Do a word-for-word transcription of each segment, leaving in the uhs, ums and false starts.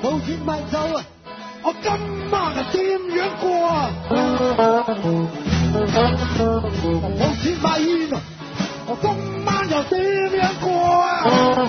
冇錢買酒啊！我今晚係點樣過啊？冇錢買煙啊！我今晚又點樣過啊？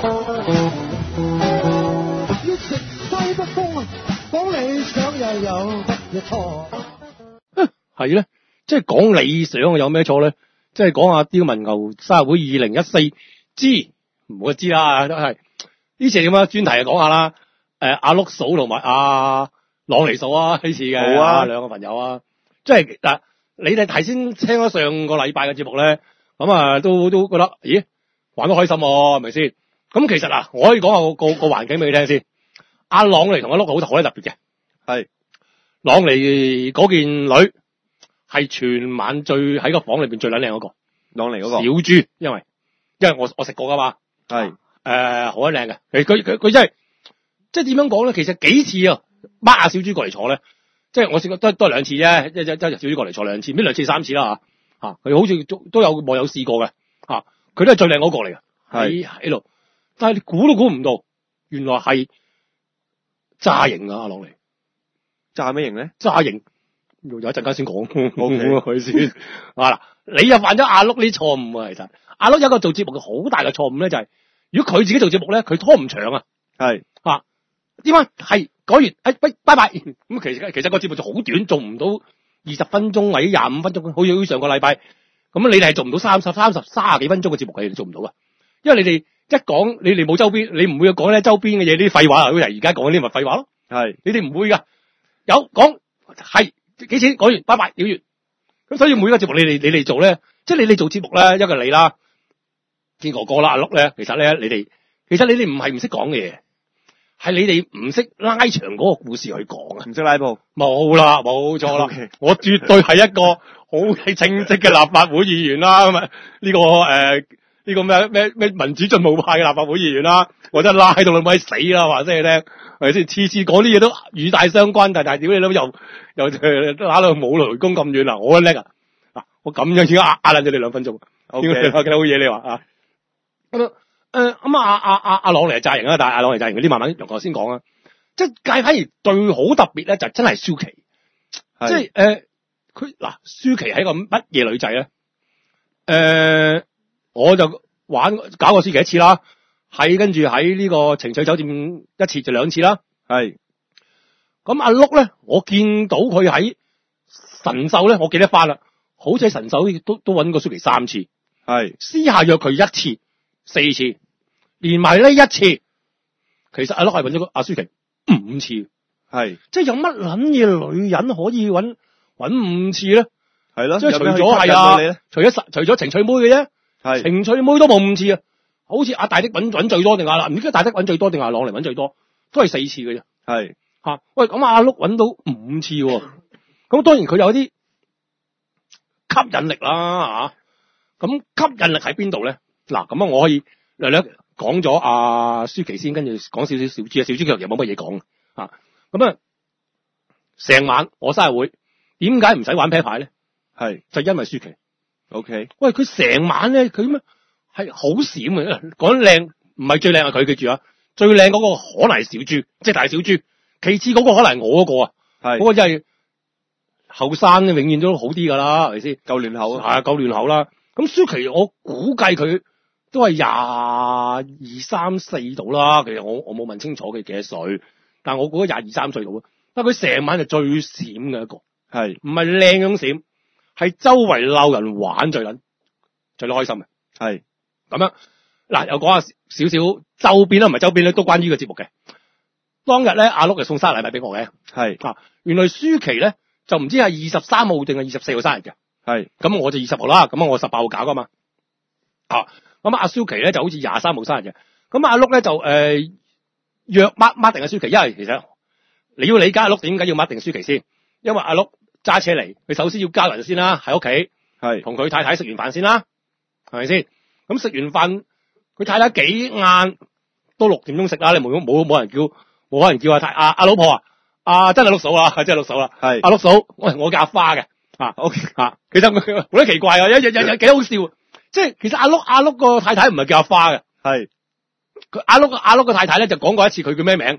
要食西北風啊！講理想又有乜嘢錯？ 係咧，即係講理想有咩錯咧？即係講下刁民牛生日會二零一四之，唔好知啦，都係呢次點啊？專題就講下啦。誒，阿碌嫂同埋阿朗尼嫂啊，呢次嘅好啊， 兩個朋友啊，即係嗱，你哋頭先聽咗上個禮拜嘅節目咧，咁啊都都覺得，咦，玩得開心喎，係咪先？咁其實嗱，我可以講下個個個環境俾你聽先。阿朗尼同阿碌好好特別嘅， 係朗尼嗰件女係全晚最喺個房裏邊最撚靚嗰個， 朗尼嗰個小豬，因為因為我我食過噶嘛， 係誒好撚靚嘅，佢佢佢佢真係即係點樣講咧？其實幾次啊，孖阿小豬過嚟坐咧，即係我試過都都係兩次啫，一一一日小豬過嚟坐兩次，呢兩次三次啦嚇嚇，佢好似都都有網友試過嘅嚇，佢都係最靚嗰個嚟嘅，喺喺度，但係你估都估唔到，原來係炸型啊！阿朗尼炸咩型咧？ 炸型。有一陣間先講， 好佢先。啊嗱，你又犯咗阿碌呢錯誤啊！其實阿碌有一個做節目嘅好大嘅錯誤咧，就係、是、如果佢自己做節目咧，佢拖唔長啊。 係啊，點解係講完？誒、哎，拜拜拜。咁其實其實個節目就好短，做唔到二十分鐘或者廿五分鐘，好似上個禮拜咁，你哋係做唔到三十、三十、三十幾分鐘嘅節目，你哋做唔到啊。因為你哋一講，你哋冇周邊，你唔會講咧周邊嘅嘢，呢啲廢話啊，好似而家講嗰啲咪廢話咯。 係你哋唔會噶，有講係。幾錢講完，拜拜，了完。咁所以每個節目你哋你哋做咧，即係你哋做節目咧，一個你啦，見哥哥啦，阿碌咧，其實咧你哋，其實你哋唔係唔識講嘅嘢，係你哋唔識拉長嗰個故事去講啊， 唔識拉布， 冇啦，冇錯啦， Okay. 我絕對係一個好稱職嘅立法會議員啦，咁啊呢個誒呢個咩咩咩民主進步派嘅立法會議員啦，我真係拉到你咪死啦，話聲你聽。係咪先？次次講啲嘢都與大相關，但係屌你老又又打到冇雷公咁遠啊！我好叻啊！嗱，我咁樣已經壓壓爛咗你兩分鐘。 O K， 幾好嘢你話啊？咁誒咁啊阿阿阿朗尼係炸型啊，但係阿朗尼炸型嗰啲慢慢由我先講啊。即係介反而最好特別咧，就真係舒淇。即係誒，佢嗱舒淇係一個乜嘢女仔咧？誒、呃，我就玩搞過舒淇一次啦。喺跟住喺呢個情趣酒店一次就兩次啦，係。咁阿碌咧，我見到佢喺神獸咧，我記得翻啦，好似喺神獸都都揾過舒淇三次，係。私下約佢一次，四次，連埋呢一次，其實阿碌係揾咗個阿舒淇五次，係。即係有乜撚嘢女人可以揾揾五次咧？係咯，即係除咗係啊，除咗除咗情趣妹嘅啫，係。情趣妹都冇五次啊。好似阿大的揾揾最多定阿啦，唔知大的揾最多定阿朗嚟揾最多，都係四次嘅啫。係吓、啊，喂，咁阿碌揾到五次喎，咁當然佢有啲吸引力啦吓。咁、啊、吸引力喺邊度咧？嗱，咁啊，我可以略略講咗阿舒淇先，跟住講少少小豬啊，小豬其實又冇乜嘢講啊。咁啊，成晚我生日會，點解唔使玩啤牌咧？係就因為舒淇。O K，喂，佢成晚咧，佢咩？係好閃嘅，講靚唔係最靚係佢，記住啊！最靚嗰個可能係小豬，即係大小豬。其次嗰個可能係我嗰個啊，係嗰個真係後生，永遠都好啲噶啦，係咪先？夠嫩口啊，係啊，夠嫩口啦。咁舒淇，我估計佢都係廿二三四度啦。其實我我冇問清楚佢幾多歲，但我估廿二三歲度啊。但係佢成晚就最閃嘅一個，係唔係靚咁閃，係周圍鬧人玩最撚最開心嘅，係。咁樣嗱，又講下少少周邊啦，唔係周邊咧，都關於個節目嘅。當日咧，阿碌就送生日禮物俾我嘅，係啊。原來舒淇咧就唔知係二十三號定係二十四號生日嘅，係。咁我就二十號啦，咁我十八號搞噶嘛。啊，咁阿舒淇咧就好似廿三號生日嘅。咁阿碌咧就誒、呃、約 mark mark 定阿舒淇，因為其實你要理解阿碌點解要 mark 定舒淇先，因為阿碌揸車嚟，佢首先要交人先啦，喺屋企係同佢太太食完飯先啦，係咪先？咁食完飯，佢太太幾晏都六點鐘食啦。你冇冇冇人叫，冇可能叫阿太阿阿老婆啊，阿真係碌嫂啦，真係碌嫂啦。係阿碌嫂，我我叫阿花嘅啊。OK 啊，其實好鬼奇怪啊，有有有有幾好笑。即係其實阿碌阿碌個太太唔係叫阿花嘅，係佢阿碌阿碌個太太咧就講過一次佢叫咩名，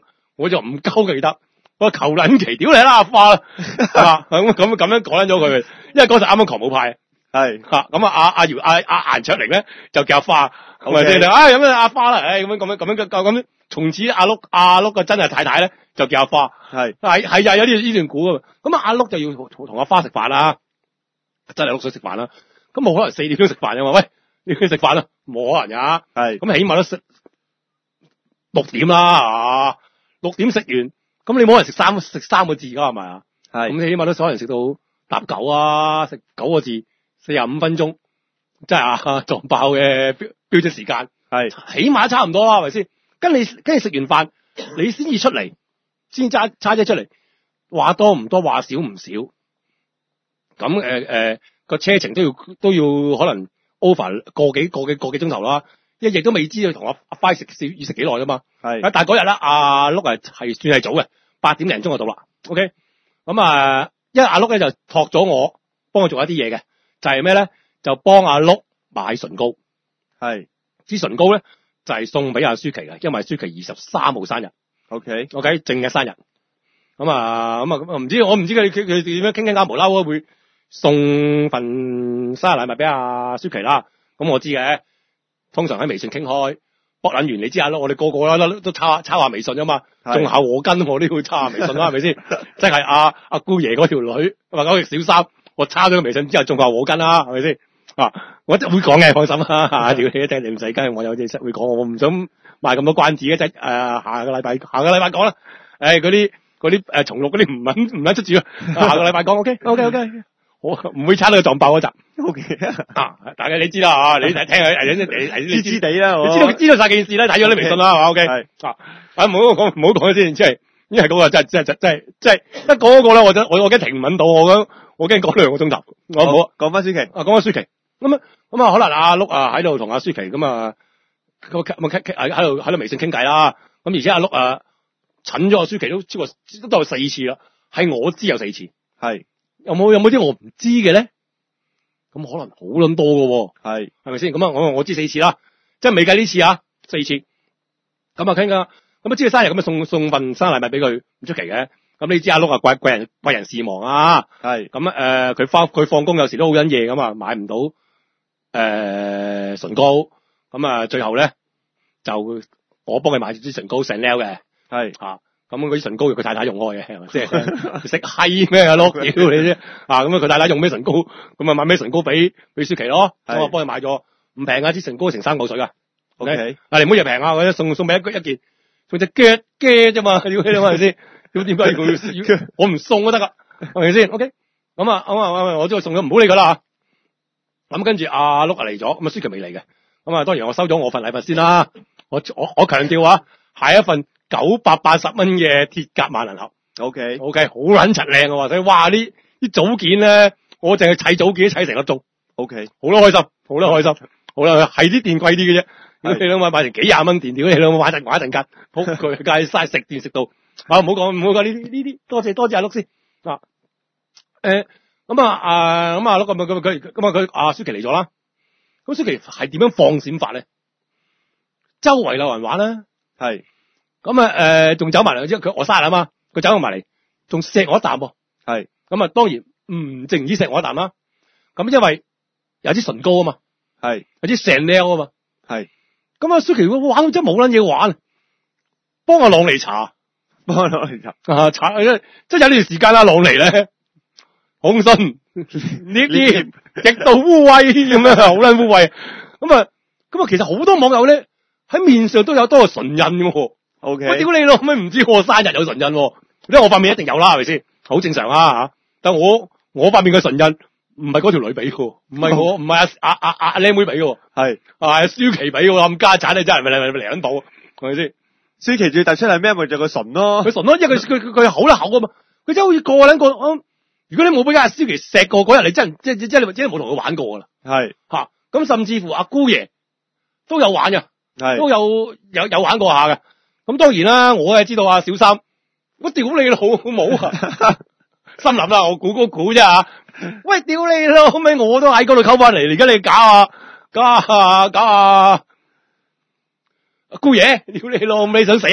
我就唔鳩記得。我求撚其屌你啦阿花啦，係嘛咁咁咁樣講撚咗佢，因為嗰時啱啱狂舞派， 係嚇咁啊阿阿姚阿阿顏卓靈咧就叫阿花，係咪先？啊咁啊阿花啦，誒咁樣咁樣咁樣咁咁，從此阿碌阿碌嘅真係太太咧就叫阿花， 係係係啊有呢呢段故啊嘛，咁啊阿碌就要同同阿花食飯啦，真係碌水食飯啦，咁冇可能四點鐘食飯嘅嘛，喂你去食飯啦，冇可能呀， 係咁起碼都食六點啦，啊六點食完。咁你冇人食三食三個字噶係咪啊？係咁你起碼都可能食到搭九啊，食九個字四十五分鐘，真係啊撞爆嘅標標準時間，係起碼差唔多啦，係咪先？跟你跟住食完飯，你先至出嚟，先揸揸車出嚟，話多唔多，話少唔少。咁誒誒個車程都要都要可能 over 個幾個幾個幾鐘頭啦，一日都未知道同阿阿輝食要食幾耐噶嘛。係，但係嗰日咧，阿碌係係算係早嘅，八點零鐘就到啦。OK，咁啊，因為阿碌咧就託咗我幫佢做一啲嘢嘅，就係咩咧？就幫阿碌買唇膏。係，支唇膏咧就係、是、送俾阿舒淇嘅，因為舒淇二十三號生日。OK，OK，、okay? okay? 正嘅生日。咁啊，咁啊，咁啊，唔知我唔知佢佢佢點樣傾傾啱無啦啦會送份生日禮物俾阿舒淇啦。咁我知嘅，通常喺微信傾開。博撚完你知下咯，我哋個個啦都抄抄下微信啊嘛，種下禍根我都要抄下微信啦，係咪先？即係阿阿姑爺嗰條女或者嗰條小三，我抄咗個微信之後種下禍根啦，係咪先？啊，我會講嘅，放心啦嚇，屌你一聽你唔使跟，我有啲會講，我唔想賣咁多關子嘅啫。誒、呃，下個禮拜下個禮拜講啦。誒，嗰啲嗰啲誒重錄嗰啲唔撚唔撚出住啊，下個禮拜講 ，OK OK OK。我唔會差到佢撞爆嗰集。O K 啊，大家你知啦嚇，你睇聽下，你你你知地啦，你知道知道晒件事啦，睇咗啲微信啦，係嘛 ？O K 係啊，啊唔好講唔好講先，即係因為嗰個真係真係真係真係一講嗰個咧，我真我我驚停唔撚到，我驚我驚講兩個鐘頭。我唔好講翻舒淇，啊講翻舒淇，咁啊咁啊可能阿碌啊喺度同阿舒淇咁啊咁咁傾傾喺度喺度微信傾偈啦，咁而且阿碌啊診咗阿舒淇都超過都都有四次啦，係我知有四次，係。有冇有冇啲我唔知嘅咧？咁可能好撚多嘅，係係咪先？咁啊，我我知四次啦，即係未計呢次啊，四次。咁啊，傾噶，咁啊，知佢生日咁啊，送送份生日禮物俾佢，唔出奇嘅。咁你知阿碌啊，貴貴人貴人事忙啊，係咁啊，誒，佢翻佢放工有時都好撚夜咁啊，買唔到誒唇膏，咁啊，最後咧就我幫佢買支唇膏成 Chanel 嘅，係吓。咁嗰啲唇膏佢太太用開嘅，係咪即係食閪咩啊？碌屌你啫！啊咁啊，佢太太用咩唇膏？咁啊買咩唇膏俾俾舒淇咯？咁我幫佢買咗唔平啊！支唇膏成三嚿水噶。O K，啊你唔好嫌平啊！我送送俾一一件，送隻腳嘅啫嘛，屌你係咪先？點點解要要我唔送都得噶？係咪先？O K，咁啊咁啊，我知我送咗唔好理佢啦。咁跟住阿碌啊嚟咗，咁啊舒淇未嚟嘅。咁啊當然我收咗我份禮物先啦。我我我強調啊，係一份九百八十蚊嘅鐵甲萬能盒 ，OK OK，好撚柒靚啊！所以哇，呢啲組件咧，我淨係砌組件砌成粒鐘 ，OK，好啦開心，好啦開心，好啦係啲電貴啲嘅啫，你諗下買成幾廿蚊電，屌你諗下玩陣玩一陣間，好佢梗係嘥食電食到，啊唔好講唔好講呢啲呢啲，多謝多謝阿碌先啊，誒咁啊啊咁啊碌咁咁佢咁啊佢阿舒淇嚟咗啦，咁舒淇係點樣放閃法咧？周圍有人玩啦，係。咁啊，誒，仲走埋嚟，即係佢我生日啊嘛，佢走埋嚟，仲錫我一啖喎，係，咁啊，當然唔淨止錫我一啖啦，咁因為有支唇膏啊嘛，係，有支 Chanel 啊嘛，係，咁啊，舒淇玩到真係冇撚嘢玩，幫阿朗尼搽，幫阿朗尼搽，啊，搽，即係有呢段時間啦，朗尼咧，紅唇呢啲極度污穢咁樣，好撚污穢，咁啊，咁啊，其實好多網友咧喺面上都有多個唇印嘅。O K，我屌你咯，咩唔知我生日有唇印，因為我塊面一定有啦，係咪先？好正常啊吓。但我我塊面嘅唇印唔係嗰條女俾嘅，唔係我唔係阿阿阿阿靚妹俾嘅，係啊舒淇俾嘅，咁家產你真係咪嚟嚟緊到，係咪先？舒淇最突出係咩？咪就個唇咯，佢唇咯，因為佢佢佢佢口啦口啊嘛，佢真係好似個撚個。如果你冇俾阿舒淇錫過嗰日，你真即即即你真係冇同佢玩過噶啦。係吓，咁甚至乎阿姑爺都有玩嘅，係都有有有玩過下嘅。咁當然啦，我係知道啊，小三，我屌你老母啊！心諗啦，我估估估啫吓。喂，屌你老味，我都喺嗰度溝翻嚟，而家你搞啊，搞啊，搞啊，姑爺，屌你老味，想死啊！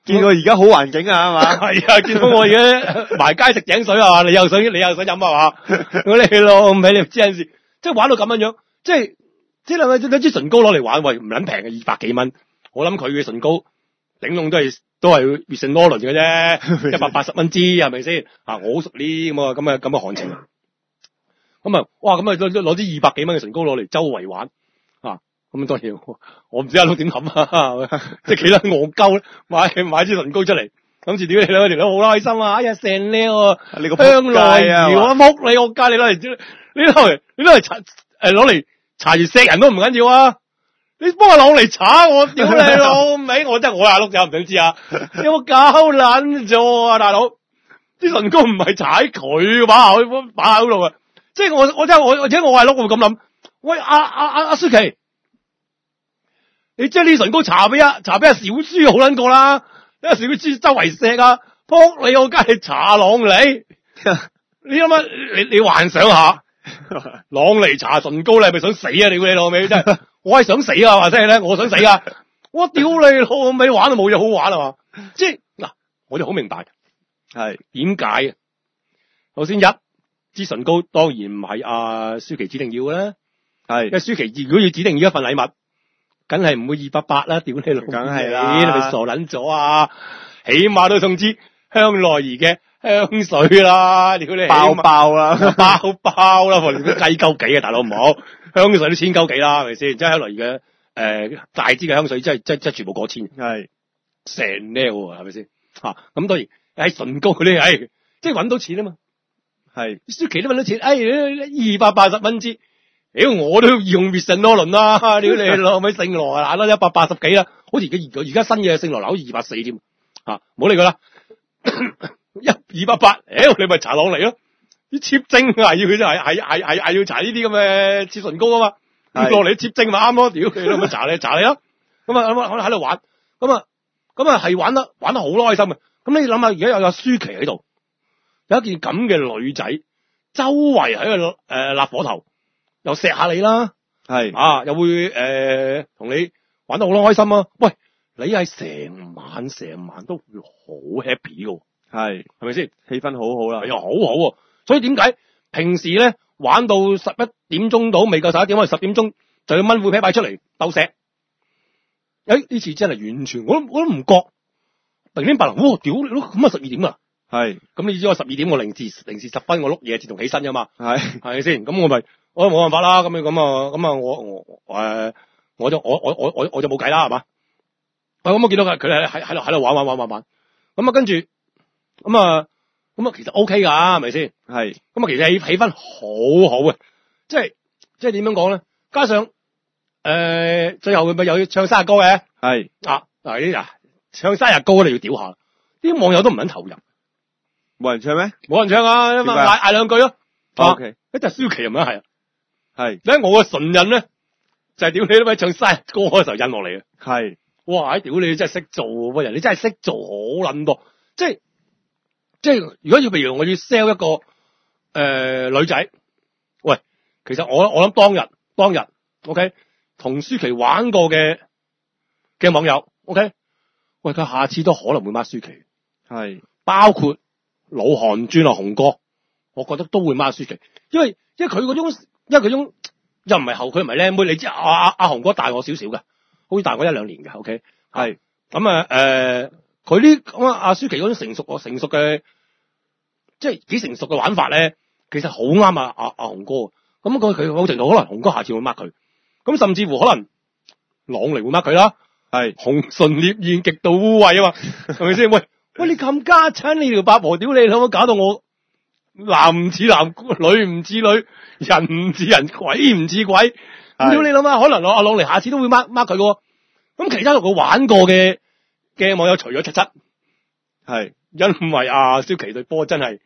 見到而家好環境啊，係嘛？ 係啊，見到我而家埋街食井水啊，你又想你又想飲啊嘛？咁你咯，唔俾你知陣時，即係玩到咁樣樣，即係即係兩兩支唇膏攞嚟玩，喂唔撚平嘅，二百幾蚊。我諗佢嘅唇膏頂籠都係都係月盛羅倫嘅啫，一百八十蚊支係咪先？啊，我好熟呢咁啊咁啊咁嘅行情。咁啊，哇咁啊攞攞支二百幾蚊嘅唇膏攞嚟周圍玩啊！咁當然我唔知阿碌點諗啊，即係幾撚戇鳩買買支唇膏出嚟，諗住屌你兩條都好開心啊！哎呀成叻喎， 你個香奈啊！ 兒我仆你個街，你攞嚟你攞嚟你攞嚟搽誒攞嚟搽住錫人都唔緊要啊！你幫我攞嚟搽我，屌你老味！我真係我阿碌有唔想知啊！有冇搞撚咗啊，大佬？啲唇膏唔係搽佢把口把口度啊！即係我我真係我或者我阿碌會咁諗，喂阿阿阿阿舒淇，你將呢唇膏搽俾阿搽俾阿小豬好撚過啦，因為小豬周圍錫啊，撲你個街搽朗尼，你諗下你你幻想下，朗尼搽唇膏你係咪想死啊？屌你老味真係，我係想死啊！話真係咧，我想死啊！我屌你老味玩都冇嘢好玩啊嘛！即係嗱，我就好明白係點解啊？首先一。支唇膏當然唔係阿舒淇指定要嘅啦，係，因為舒淇如果要指定要一份禮物，梗係唔會二百八啦，屌你老， 梗係啦， 你咪傻撚咗啊！起碼都送支香奈兒嘅香水啦，屌你包包啦， 包包啦，連都計鳩幾啊，大佬唔好，香水都千鳩幾啦，係咪先？即係香奈兒嘅誒大支嘅香水，真係真真全部過千，係成呢喎，係咪先？嚇咁當然喺唇膏嗰啲，誒即係揾到錢啊嘛。係舒淇都搵到錢，哎，二百八十蚊支，屌我都用月盛羅倫啦，屌你老味聖羅啊，嗱啦一百八十幾啦，好似而家而而家新嘅聖羅好似二百四添，吓唔好理佢啦，一二百八，屌你咪搽朗尼咯，啲貼精啊要佢真係係係係係要搽呢啲咁嘅貼唇膏啊嘛，落嚟貼精咪啱咯，屌你老味搽你搽你啦，咁啊咁啊喺度玩，咁啊咁啊係玩得玩得好開心嘅，咁你諗下而家有有舒淇喺度。有一件咁嘅女仔，周圍喺度誒立火頭，又錫下你啦，係啊，又會誒同、呃、你玩得好開心啊！喂，你係成晚成晚都會好 happy 㗎，係係咪先？氣氛好好啦，又好好、啊，所以點解平時咧玩到十一點鐘到，未夠十一點，我哋十點鐘就要掹副啤牌出嚟鬥錫。誒呢次真係完全我都我都唔覺，突然間白龍，哇屌你都咁啊十二點啊！係，咁你知我十二點我零時零時十分我碌嘢自動起身噶嘛？係，係咪先？咁我咪我冇辦法啦。咁樣咁啊咁啊我我誒我就我我我我我就冇計啦，係嘛？喂，咁我見到佢佢喺喺喺度喺度玩玩玩玩玩，咁啊跟住咁啊咁啊其實 O K 噶，係咪先？係，咁啊其實氣氣氛好好嘅，即係即係點樣講咧？加上誒、呃、最後佢咪又要唱生日歌嘅，係啊嗱呢啊唱生日歌你要屌下，啲網友都唔肯投入。冇人唱咩？冇人唱啊！咁啊嗌嗌兩句咯。O K，一隻舒淇咁樣係啊，係。咧我嘅唇印咧就係、是、屌你都咪唱生日歌嗰時候印落嚟嘅。係。哇！屌你真係識做喎，人你真係識做好撚多。即係即係如果要譬如我要 sell 一個誒、呃、女仔，喂，其實我我諗當日當日 O K 同舒淇玩過嘅嘅網友 O K， 喂佢下次都可能會孖舒淇。係。包括。老韓轉啊，紅哥，我覺得都會孖舒淇，因為因為佢嗰種，因為佢嗰種又唔係後，佢唔係靚妹，你知阿阿阿紅哥大我少少嘅，好似大我一兩年嘅 ，OK，係咁啊，誒、呃，佢呢咁啊，阿舒淇嗰種成熟，成熟嘅，即係幾成熟嘅玩法咧，其實好啱啊，阿阿紅哥，咁佢佢某程度可能紅哥下次會孖佢，咁甚至乎可能朗尼會孖佢啦，係紅唇烈焰極度污穢啊嘛，係咪先？喂。喂，你咁家親，你條八婆屌你，可唔可以搞到我男唔似男，女唔似女，人唔似人，鬼唔似鬼？屌你諗下，可能阿朗尼下次都會 mark mark 佢嘅。咁其他同佢玩過嘅嘅網友除咗七七，係因為阿舒淇對波真係，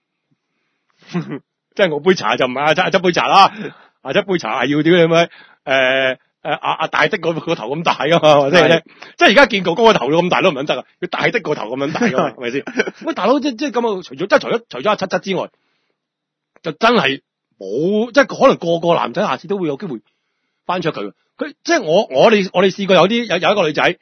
即係我杯茶就唔係阿七阿七杯茶啦，阿七杯茶係要屌你咪誒。誒，阿阿大的個個頭咁大噶嘛，即係即係而家見哥哥個頭咁大都唔得啊，要大的個頭咁樣大噶嘛，係咪先？喂，大佬即即係咁啊，除咗即係除咗除咗阿七七之外，就真係冇，即係可能個個男仔下次都會有機會翻出佢。佢即係我我哋我哋試過有啲有有一個女仔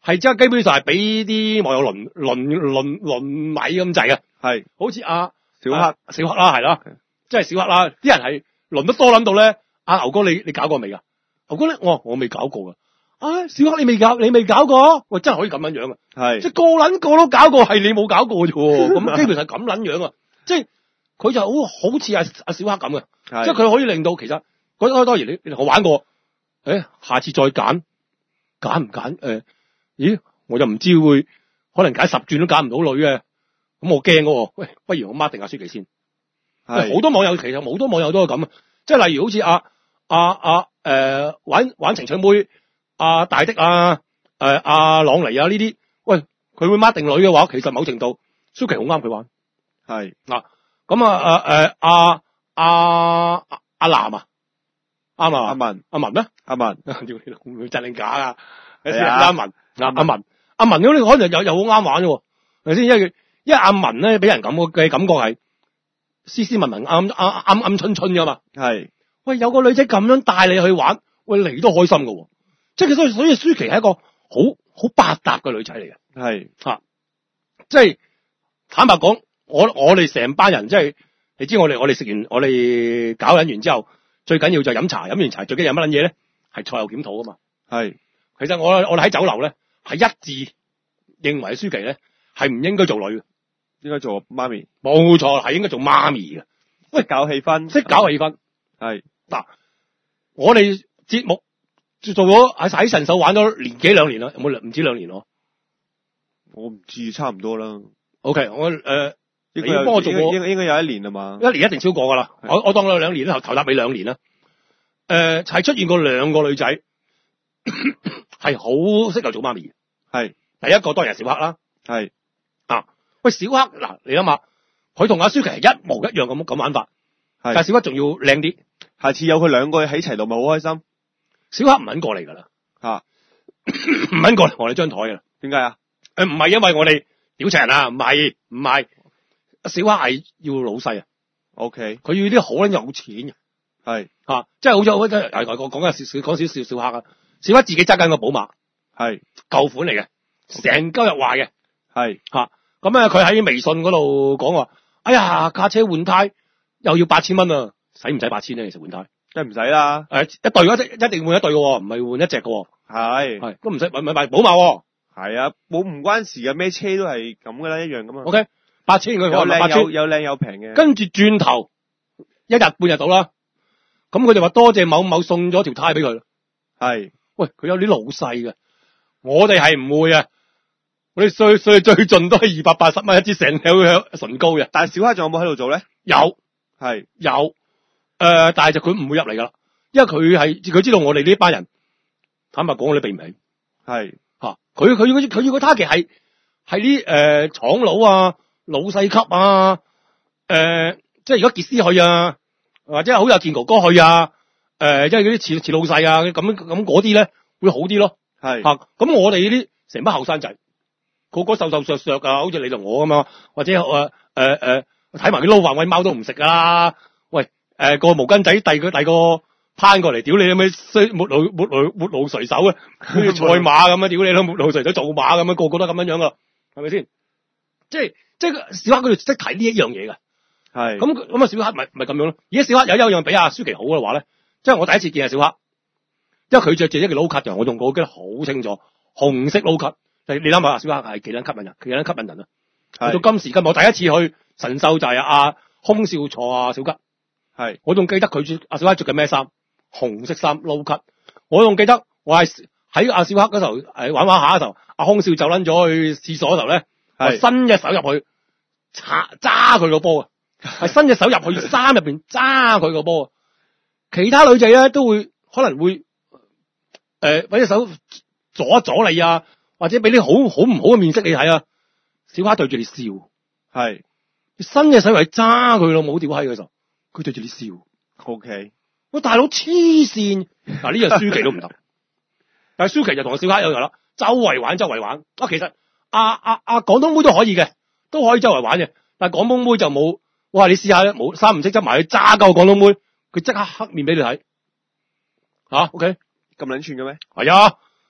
係即係基本上係俾啲網友輪輪輪輪米咁滯嘅， 係好似阿小黑、 啊小黑啦，係啦，即係小黑啦，啲人係輪得多諗到咧，阿牛哥你你搞過未噶？牛哥咧，我我未搞過噶。啊，小黑你未搞，你未搞過？喂，真係可以咁樣樣啊！ 係即係個撚個都搞過，係你冇搞過啫喎。咁基本上係咁撚樣啊！即係佢就好好似阿阿小黑咁嘅，即係佢可以令到其實嗰當然你你同我玩過，誒，下次再揀揀唔揀？誒，咦，我就唔知會可能揀十轉都揀唔到女嘅，咁我驚喎。喂，不如我 mark 定阿舒淇先。係好多網友其實好多網友都係咁啊，即係例如好似阿阿阿誒玩玩情趣妹。阿、啊、大的啊，誒、啊、阿朗尼啊呢啲，喂，佢會 mark 定女嘅話，其實某程度舒淇好啱佢玩， 係嗱，咁啊誒誒阿阿阿南啊，啱啊，阿文阿文咩？阿文，屌你老母真定假啊？係啊，阿文嗱阿文阿文咁你可能又又好啱玩嘅，係咪先？因為因為阿文咧俾人感覺嘅感覺係斯斯文文啱啱啱啱春春噶嘛，係，喂有個女仔咁樣帶你去玩，喂你都開心嘅。即係所以，所以舒淇係一個好好百搭嘅女仔嚟嘅，係吓、啊，即係坦白講，我我哋成班人即係，你知我哋我哋食完我哋搞緊完之後，最緊要就飲茶，飲完茶最緊要飲乜撚嘢咧？係賽後檢討啊嘛，係，其實我我哋喺酒樓咧係一致認為舒淇咧係唔應該做女嘅，應該做媽咪，冇錯，係應該做媽咪嘅，喂，搞氣氛，識搞氣氛，係嗱、啊，我哋節目。做咗喺喺神手玩咗年幾兩年啦，有冇唔止兩年咯？我唔知，差唔多啦。O、okay, K， 我誒，呃、你幫我做過，應該應該有一年啦嘛？一年一定超過噶啦。我我當佢兩年啦，頭頭搭尾兩年啦。誒、呃，係出現過兩個女仔，係好適合做媽咪。係第一個當然係小黑啦。係啊，喂，小黑嗱，你諗下，佢同阿舒淇係一模一樣咁咁玩法，但係小黑仲要靚啲。下次有佢兩個喺齊度，咪好開心。小黑唔肯過嚟噶啦，吓唔肯過嚟我哋張台噶啦。點解啊？誒，唔係因為我哋屌情人啊，唔係唔係，小黑係要老細啊。O K，佢要啲好撚有錢嘅，係吓，即係好似好即係誒，我講緊少少講少少小黑啊。小黑自己揸緊個寶馬，係舊款嚟嘅，成鳩日壞嘅，係吓。咁啊，佢喺微信嗰度講話，哎呀，架車換胎又要八千蚊啊，使唔使八千咧？其實換胎。梗係唔使啦，誒一對嗰隻一定換一對嘅，唔係換一隻嘅，係係都唔使買買買寶馬，係啊，冇唔關事嘅，咩車都係咁噶啦，一樣噶嘛。O K， 八千佢有靚有有靚有平嘅，跟住轉頭一日半日到啦，咁佢就話多謝某某送咗條胎俾佢，係，喂佢有啲老細嘅，我哋係唔會啊，我哋最最最盡都係二百八十蚊一支成有唇膏嘅，但係小黑仲有冇喺度做咧？有，係有。誒、呃，但係就佢唔會入嚟噶啦，因為佢係佢知道我哋呢班人，坦白講我哋避唔起，係吓，佢佢佢佢要個 target 係係啲誒廠佬啊、老細級啊，誒、呃，即係如果傑斯去啊，或者好有健哥哥去啊，誒、呃，即係嗰啲似似老細啊，咁咁嗰啲咧會好啲咯，係吓，咁我哋呢啲成班後生仔，個個瘦瘦削削啊，好似你同我咁啊，或者誒誒誒睇埋啲撈飯餵貓都唔食噶啦。誒、呃，個毛巾仔遞佢遞個攀過嚟，屌你咁樣衰，末路末路末路隨手啊，好似賽馬咁啊，屌你咯，末路隨手做馬咁樣，個個都咁樣樣噶，係咪先？即係即係小黑佢哋識睇呢一樣嘢噶，係咁咁啊，小黑咪咪咁樣咯。而家小黑有一樣比阿舒淇好嘅話咧，即係我第一次見阿小黑，因為佢着住一件 low cut 嘅，我用過，我記得好清楚，紅色 low cut，你你諗下，小黑係幾撚吸引人，幾撚吸引人啊？到今時今日，我第一次去神秀就係阿空少坐啊小吉。係，我仲記得佢阿小黑着緊咩衫？紅色衫 low cut。我仲記得我係喺阿小黑嗰頭誒玩玩下嗰頭，阿空少就撚咗去廁所嗰頭咧，我伸隻手入去揸揸佢個波啊，係伸隻手入去衫入邊揸佢個波啊。其他女仔咧都會可能會誒搵隻手阻一阻你啊，或者俾啲好好唔好嘅面色你睇啊。小黑對住你笑，係你伸隻手入去揸佢咯，冇屌閪嘅時候。佢對住你笑 ，O K。喂，大佬黐線，嗱呢樣舒淇都唔得，但係舒淇就同個小黑有樣啦，周圍玩周圍玩。啊，其實阿阿阿廣東妹都可以嘅，都可以周圍玩嘅。但係廣東妹就冇，哇！你試下咧，冇三唔識執埋去揸鳩廣東妹，佢即刻黑面俾你睇。吓 ，O K，咁撚串嘅咩？係啊，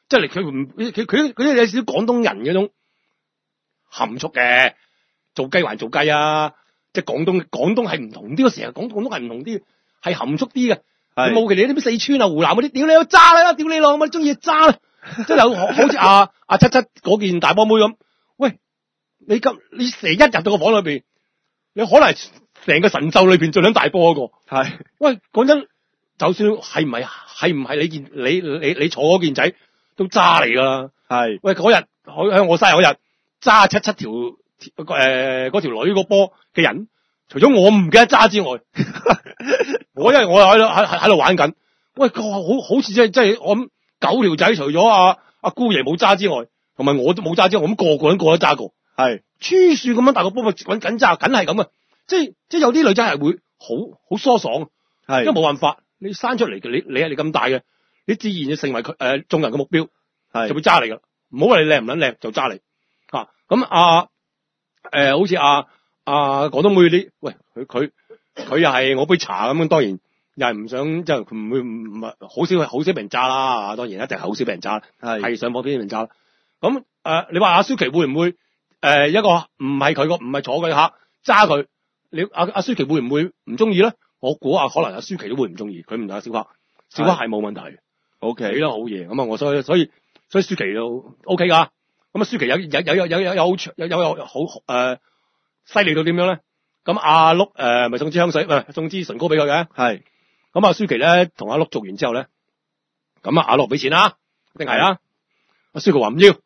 即係佢唔佢佢佢有少少廣東人嗰種含蓄嘅，做雞還做雞啊！即係廣東廣東係唔同啲，成日講廣東係唔同啲，係含蓄啲嘅。冇其你啲四川啊、湖南嗰啲，屌你有揸啦，屌你老母中意揸啦！即係好好似阿阿七七嗰件大波妹咁。喂，你咁你成日一入到個房裏邊，你可能係成個神獸裏邊最撚大波嗰個。係，喂，講真，就算係唔係係唔係你件你你你坐嗰件仔都揸嚟噶啦。係，喂，嗰日喺我生日嗰日揸七七條誒嗰條女個波嘅人，除咗我唔記得揸之外，我因為我又喺度喺喺度玩緊。喂，個好好似即係即係我諗九條仔，除咗阿阿姑爺冇揸之外，同埋我都冇揸之外，咁個個人個都揸過。係，黐樹咁樣大個波咪搵緊揸，梗係咁啊！即係即係有啲女仔係會好好疏爽，係，因為冇辦法，你生出嚟嘅，你你係你咁大嘅，你自然就成為佢誒眾人嘅目標，係就會揸你噶。唔好話你靚唔撚靚就揸你吓。咁啊誒，好似阿阿廣東妹啲，喂佢佢佢又係我杯茶咁樣，當然又係唔想即係佢唔會唔係好少好少俾人揸啦。當然一定係好少俾人揸，係係上火邊俾人揸啦。咁誒、呃，你話阿舒淇會唔會誒、呃、一個唔係佢個唔係坐佢客揸佢？你阿阿舒淇會唔會唔中意咧？我估啊，可能阿舒淇都會唔中意，佢唔係小黑，小黑係冇問題。O K 啦，好嘢咁啊！我所以所以所以舒淇都 O K 噶。咁啊，舒淇有有有有有有有有有有好誒犀利到點樣咧？咁阿碌誒咪送支香水，唔係送支唇膏俾佢嘅。係。咁啊，舒淇咧同阿碌做完之後咧，咁啊阿碌俾錢啦，一定係啦。阿舒淇話唔要，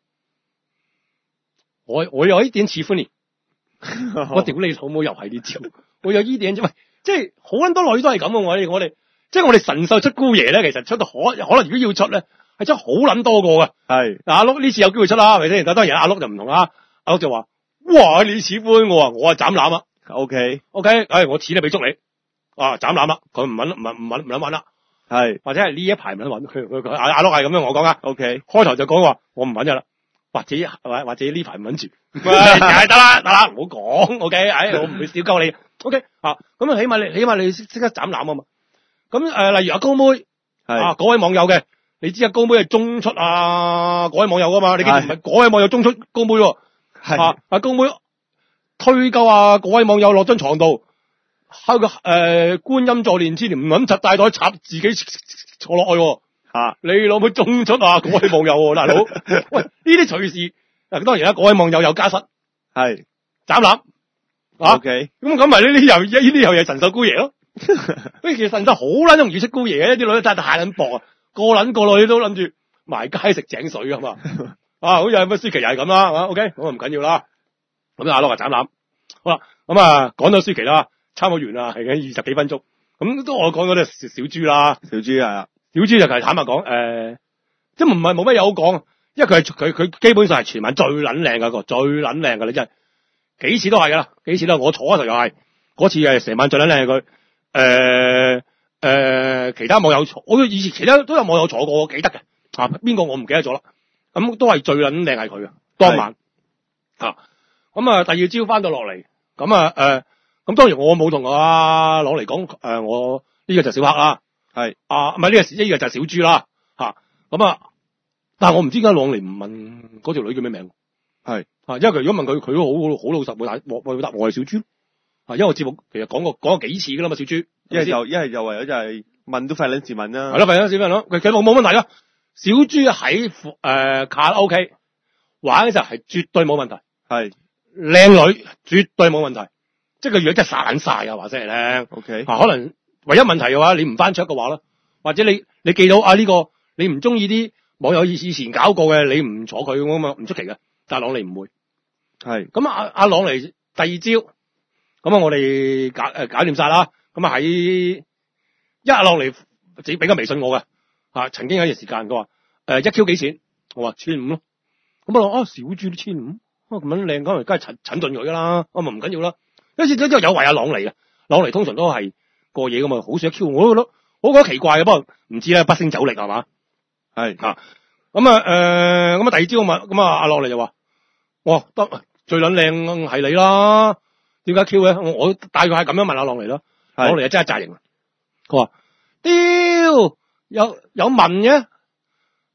我我有一點似歡迎。我屌你老母又係呢招，我有呢點啫，喂，即係好撚多女都係咁啊！我哋我哋即係我哋神獸出姑爺咧，其實出到可可能如果要出咧，係出好撚多個嘅。係阿碌呢次有機會出啦，係咪先？但當然阿碌就唔同啦，阿碌就話：哇，你似歡我啊，我啊斬攬啊 ！OK OK，唉，我錢都俾足你啊，斬攬啦，佢唔揾唔唔揾唔撚揾啦。係或者係呢一排唔撚揾佢佢佢阿阿碌係咁樣我講啊。OK，開頭就講話我唔揾㗎啦。或者或或者呢排唔穩住，係得啦得啦，唔好講 ，OK，唉，我唔會小鳩你 ，OK，啊，咁啊，起碼你起碼你識識得斬攬啊嘛，咁誒、呃，例如阿高妹，係啊，嗰位網友嘅，你知阿高妹係中出啊，嗰位網友噶嘛，你記住唔係嗰位網友中出高妹喎，係啊，阿高妹推鳩啊，嗰位網友落張床度，開個誒、呃、觀音坐蓮千年唔撚插大袋插自己坐落去喎。啊！你攞佢中出啊！嗰位網友，大佬，喂，呢啲隨時，嗱，當然啦，嗰位網友有家室，係斬攬，O K，咁咁咪呢啲又呢啲又係神獸姑爺咯。喂，其實神獸好撚容易出姑爺嘅，啲女真係太撚薄啊，個撚個女都諗住埋街食井水啊嘛。啊，好似阿乜舒淇又係咁啦，係嘛 ？O K，咁啊唔緊要啦。咁阿樂啊斬攬，好啦，咁啊講到舒淇啦，差唔多完啦，係嘅二十幾分鐘，咁都我講嗰啲小小豬啦，小豬係啊。小豬就係坦白講，誒、呃，即係唔係冇乜嘢好講，因為佢係佢佢基本上係全晚最撚靚嗰個，最撚靚噶，你真係幾次都係噶啦，幾次都係我坐嗰時又係，嗰次係成晚最撚靚佢，誒、呃、誒、呃，其他網友坐，我以前其他都有網友坐過，我記得嘅，啊，邊個我唔記得咗啦，咁都係最撚靚係佢嘅，當晚，啊，咁啊第二朝翻到落嚟，咁啊誒，咁、呃、當然我冇同阿朗嚟講，誒、呃，我呢、這個就小黑啦。係啊，唔係呢個呢個就係小豬啦，吓咁啊！但係我唔知點解朗尼唔問嗰條女叫咩名？係啊，因為佢如果問佢，佢都好好老實會答，我會答我係小豬。啊，因為我節目其實講過講過幾次噶啦嘛，小豬一係就一係就唯有就係問都費撚事問啦。係咯，費撚事問咯，其實冇冇問題啦。小豬喺誒、呃、卡拉 OK 玩嘅就係絕對冇問題，係靚女絕對冇問題，即係個樣真係散晒啊！話聲嚟聽 ，OK 啊，可能。唯一問題嘅話，你唔翻桌嘅話啦，或者你你記到啊呢、這個你唔中意啲網友以以前搞過嘅，你唔坐佢咁嘛，唔出奇嘅。但係朗尼唔會，係咁阿阿朗尼第二朝，咁啊我哋搞誒搞掂晒啦。咁啊喺一阿朗尼自己俾個微信我嘅，啊曾經有一段時間佢話誒一 Q 幾錢，我話千五咯。咁啊啊小豬都千五，啊咁樣靚，咁梗係診診盡佢噶啦，咁啊唔緊要啦。一次之後有為阿朗尼嘅，朗尼通常都係。過嘢噶嘛，好少一 Q，我都覺得我覺得奇怪嘅，不過唔知咧，不勝酒力係嘛，係吓咁啊誒，咁、呃、啊第二朝嘛，咁啊阿樂嚟就話，哇得最撚靚係你啦，點解 Q 咧？我我大概係咁樣問阿樂嚟咯，樂嚟啊真係詐型，佢話屌有有問嘅，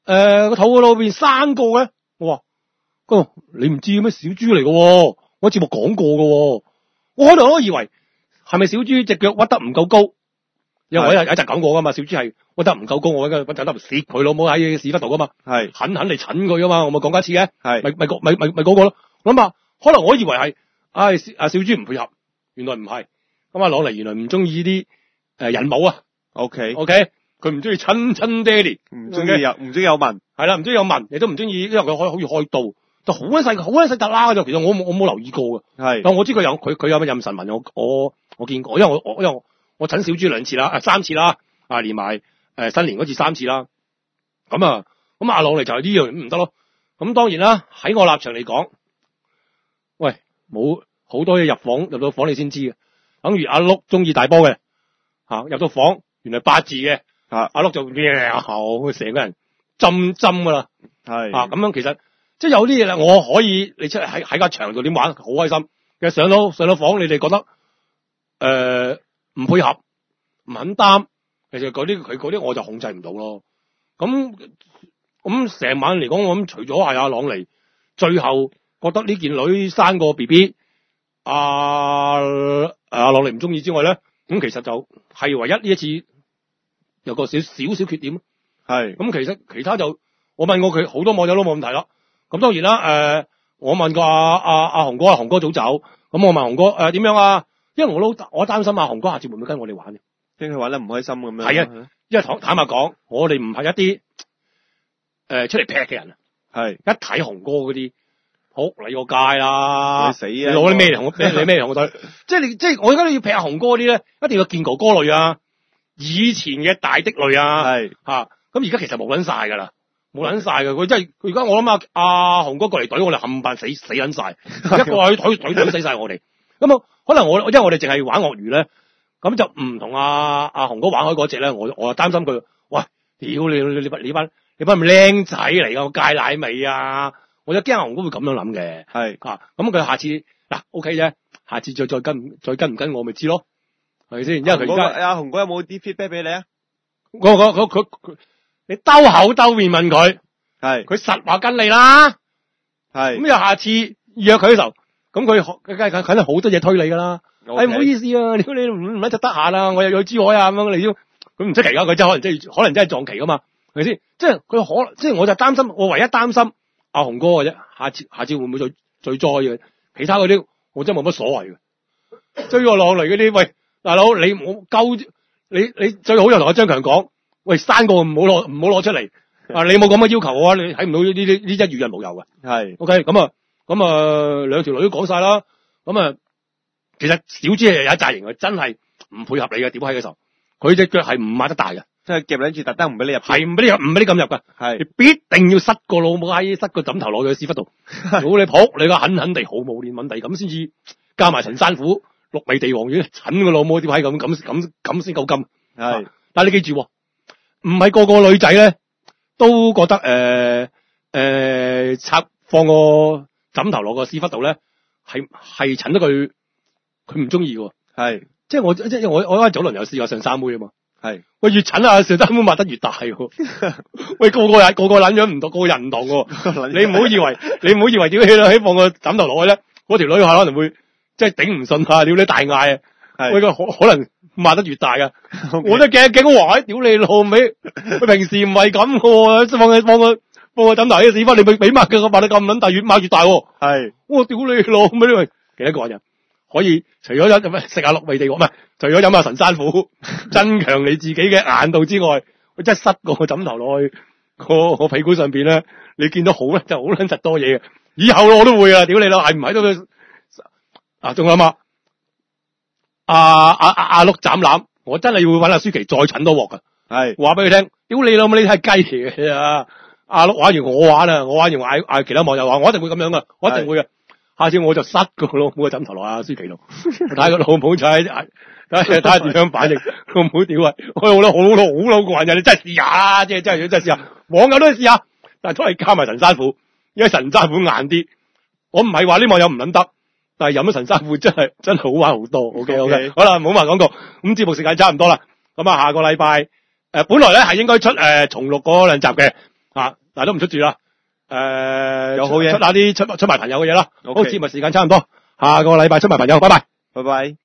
誒個肚嗰度邊生過嘅？我話，哥你唔知咩小豬嚟嘅喎，我節目講過嘅喎，我可能都以為係咪小豬隻腳屈得唔夠高？因為我有有一集講過噶嘛，小豬係屈得唔夠高，我喺個就得蝕佢老母喺屎忽度噶嘛， 係狠狠嚟診佢噶嘛，我咪講過一次嘅， 係咪咪咪咪咪嗰個咯。我諗下，可能我以為係，唉阿小豬唔配合，原來唔係，咁啊攞嚟原來唔中意啲誒人母啊 ，OK， ，OK， 佢唔中意親親爹哋， 唔中意有唔中意有紋， 係啦，唔中意有紋，亦都唔中意，因為佢可以好似開刀，就好鬼細好鬼細特啦，就其實我冇我冇留意過嘅， 係， 但我知佢有佢佢有乜妊娠紋，我我我見過，因為我我因為我我診小豬兩次啦，啊三次啦。啊，連埋誒、呃、新年嗰次三次啦，咁啊，咁阿朗尼就係呢樣唔得咯。咁當然啦，喺我立場嚟講，喂，冇好多嘢入房入到房你先知嘅，等於阿碌中意大波嘅嚇，入到房原來八字嘅， 啊阿碌就咩後成個人浸浸噶啦， 係啊咁樣其實即係有啲嘢咧，我可以你出嚟喺喺架場度點玩，好開心。其實上到上到房，你哋覺得誒唔、呃、配合，唔肯擔。其實嗰啲佢嗰啲我就控制唔到咯，咁咁成晚嚟講，我諗除咗係阿朗尼，最後覺得呢件女生個 B B， 阿阿朗尼唔中意之外咧，咁其實就係唯一呢一次有個少少少缺點， 係， 咁其實其他就我問過佢好多網友都冇問題啦，咁當然啦，誒、呃、我問過阿阿阿紅哥，阿紅哥早走，咁我問紅哥誒點、呃、樣啊？因為我都我擔心阿紅哥下次會唔會跟我哋玩嘅。 驚佢玩得唔開心咁樣。 係啊，因為坦坦白講，我哋唔係一啲誒、呃、出嚟劈嘅人啊。 係一睇紅哥嗰啲，好你個街啦， 你死啊！ 你攞啲咩嚟同我？你你咩嚟同我對？即係你即係我而家都要劈下紅哥嗰啲咧，一定要見哥哥類啊，以前嘅大的類啊， 係嚇咁而家其實冇撚晒㗎啦，冇撚晒㗎。佢真係佢而家我諗啊，阿紅哥過嚟懟我哋冚唪唥死死撚晒，一個去懟懟懟死晒我哋。咁啊，可能我因為我哋淨係玩鱷魚咧。咁就唔同阿阿紅哥玩開嗰隻咧，我我擔心佢，喂，屌你你你班你班你班咁僆仔嚟㗎，戒奶味啊！我就驚阿紅哥會咁樣諗嘅， 係啊，咁佢下次嗱 OK 啫，下次再再跟再跟唔跟我咪知咯，係咪先？因為佢而家阿紅哥有冇啲 feedback 俾你啊？ 我我我佢佢你兜口兜面問佢， 係佢實話跟你啦， 係咁又下次約佢嘅時候，咁佢佢梗係肯定好多嘢推你㗎啦。哎，唔好意思啊，如果你唔唔一就得閒啦，我又去珠海啊咁樣，你都佢唔出奇噶，佢真係可能真係可能真係撞期噶嘛，係咪先？即係佢可，即係我就擔心，我唯一擔心阿紅哥嘅啫，下次下次會唔會再再災嘅？其他嗰啲我真係冇乜所謂嘅。追我落嚟嗰啲，喂，大佬你唔好鳩，你你最好就同阿張強講，喂，生個唔好攞唔好攞出嚟啊！你冇咁嘅要求嘅話，你睇唔到呢啲呢一遇人無尤嘅。 係 OK，咁啊咁啊兩條女都講晒啦，咁啊。其實小豬係有一紮型嘅，真係唔配合你嘅，屌閪嘅時候，佢隻腳係唔擘得大嘅， 即係夾撚住特登唔俾你入， 係唔俾你入，唔俾你咁入嘅， 係你必定要塞個老母閪，塞個枕頭落去屎忽度，如果你撲你個狠狠地好冇練穩地咁先至，加埋陳山虎、六味地黃丸，蠢個老母點閪咁咁咁咁先夠金， 係， 但係你記住，唔係個個女仔咧都覺得誒誒插放個枕頭落個屎忽度咧，係係蠢得佢。佢唔中意嘅， 係， 即係我即係我我啱早輪有試過上三妹啊嘛， 係， 喂越蠢啊上三妹擘得越大喎，喂個個人個個撚樣唔同，個個人唔同喎，你唔好以為你唔好以為屌起啦，起放個枕頭落去咧，嗰條女係可能會即係頂唔順啊，屌你大嗌啊，喂個可可能擘得越大啊， okay. 我都驚驚話，屌你老味，佢平時唔係咁嘅喎，放個放個放個枕頭喺屎忽，你俾俾擘嘅，我擘得咁撚大，越擘越大喎，係，我屌你老味，喂幾多個人？可以除咗飲咩食下六味地黃，唔係除咗飲下神山虎，增強你自己嘅硬度之外，佢真係塞個枕頭落去個個屁股上邊咧，你見到好咧就好撚實多嘢嘅。以後我都會啊，屌你啦，係唔喺度嘅啊？仲有嘛？阿阿阿阿碌斬攬，我真係要揾阿舒淇再診多鑊噶。係話俾佢聽，屌你老母，你係雞嚟嘅啊！阿碌玩完我玩啊，我玩完嗌嗌其他網友話，我一定會咁樣噶，我一定會嘅。下次我就塞個老母個枕頭落阿舒淇度，睇下個老母仔，睇下睇下點樣反應。老母屌啊！我覺得好老好老過癮嘅，你真係試下，即係真係真係試下。網友都試下，但係都係加埋神山虎，因為神山虎硬啲。我唔係話啲網友唔撚得，但係飲咗神山虎真係真係好玩好多。OK OK，好啦，唔好話廣告。咁節目時間差唔多啦。咁啊，下個禮拜誒，本來咧係應該出誒、呃、重錄嗰兩集嘅。 啊，但係都唔出住啦。誒、呃， 有好嘢出下啲出出埋朋友嘅嘢啦。 OK 好，節目時間差唔多，下個禮拜出埋朋友，拜拜。 拜拜。